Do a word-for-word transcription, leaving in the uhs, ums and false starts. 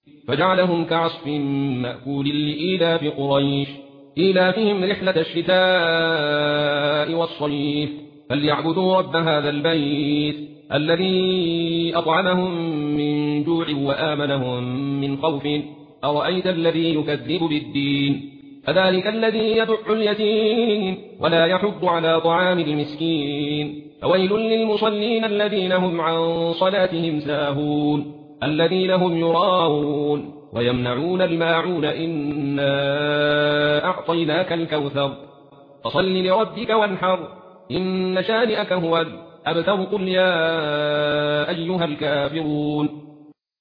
فجعلهم كعصف مأكول لإيلاف قريش إيلافهم رحلة الشتاء والصيف فليعبدوا رب هذا البيت الذي أطعمهم من جوع وآمنهم من خوف أرأيت الذي يكذب بالدين فذلك الذي يدع اليتيم ولا يحض على طعام المسكين فويل للمصلين الذين هم عن صلاتهم ساهون الذين هم يراءون ويمنعون الماعون إنا أعطيناك الكوثر فصل لربك وانحر إن شانئك هو الأبتر قل يا أيها الكافرون